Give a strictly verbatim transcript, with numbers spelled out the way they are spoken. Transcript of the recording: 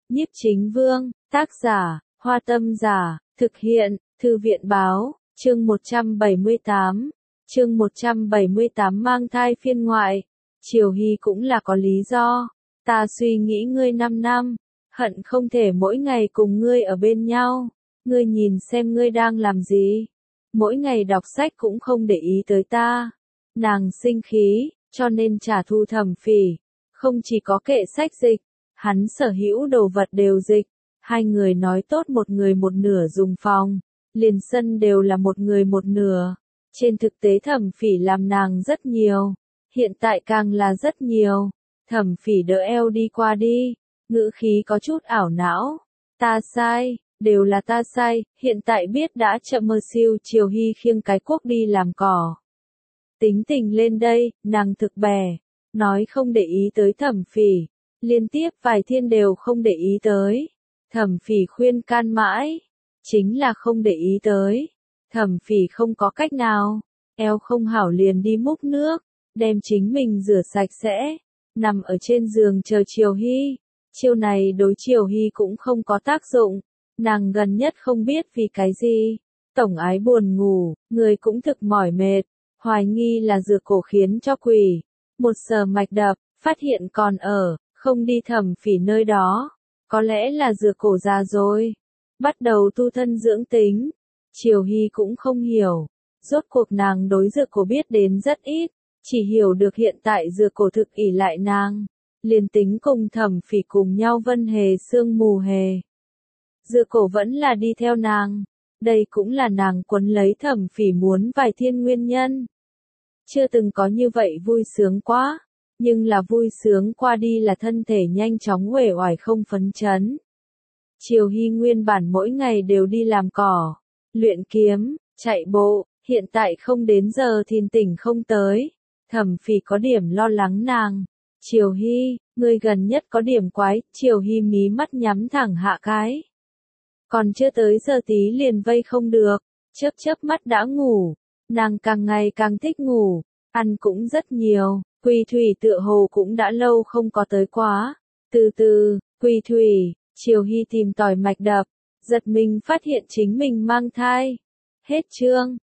Nhiếp Chính Vương, tác giả, Hoa Tâm Giả, thực hiện, Thư viện Báo, chương một trăm bảy mươi tám, chương một trăm bảy mươi tám mang thai phiên ngoại. Triều Hy cũng là có lý do, ta suy nghĩ ngươi năm năm, hận không thể mỗi ngày cùng ngươi ở bên nhau, ngươi nhìn xem ngươi đang làm gì, mỗi ngày đọc sách cũng không để ý tới ta. Nàng sinh khí, cho nên trả thù Thẩm Phỉ, không chỉ có kệ sách dịch, hắn sở hữu đồ vật đều dịch, hai người nói tốt một người một nửa dùng phòng, liền sân đều là một người một nửa. Trên thực tế Thẩm Phỉ làm nàng rất nhiều, hiện tại càng là rất nhiều. Thẩm Phỉ đỡ eo đi qua đi, ngữ khí có chút ảo não. Ta sai, đều là ta sai, hiện tại biết đã chậm mơ siêu. Triều Hy khiêng cái cuốc đi làm cỏ. Tính tình lên đây, nàng thực bè, nói không để ý tới Thẩm Phỉ, liên tiếp vài thiên đều không để ý tới. Thẩm Phỉ khuyên can mãi, chính là không để ý tới. Thẩm Phỉ không có cách nào, eo không hảo liền đi múc nước, đem chính mình rửa sạch sẽ, nằm ở trên giường chờ Triều Hy. Chiêu này đối Triều Hy cũng không có tác dụng, nàng gần nhất không biết vì cái gì, tổng ái buồn ngủ, người cũng thực mỏi mệt, hoài nghi là dược cổ khiến cho quỷ. Một sờ mạch đập, phát hiện còn ở, không đi Thẩm Phỉ nơi đó, có lẽ là dược cổ già rồi, bắt đầu tu thân dưỡng tính. Triều Hy cũng không hiểu, rốt cuộc nàng đối dược cổ biết đến rất ít, chỉ hiểu được hiện tại dược cổ thực ỷ lại nàng, liền tính cùng Thẩm Phỉ cùng nhau vân hề sương mù hề. Dược cổ vẫn là đi theo nàng, đây cũng là nàng quấn lấy Thẩm Phỉ muốn vài thiên nguyên nhân. Chưa từng có như vậy vui sướng quá, nhưng là vui sướng qua đi là thân thể nhanh chóng uể oải không phấn chấn. Triều Hy nguyên bản mỗi ngày đều đi làm cỏ, luyện kiếm, chạy bộ, hiện tại không đến giờ thìn tỉnh không tới. Thẩm Phỉ có điểm lo lắng nàng. Triều Hy, ngươi gần nhất có điểm quái. Triều Hy mí mắt nhắm thẳng hạ cái. Còn chưa tới giờ tí liền vây không được, chớp chớp mắt đã ngủ. Nàng càng ngày càng thích ngủ, ăn cũng rất nhiều. Quỳ Thủy tựa hồ cũng đã lâu không có tới quá. Từ từ, Quỳ Thủy, Triều Hy tìm tòi mạch đập, giật mình phát hiện chính mình mang thai. Hết chương.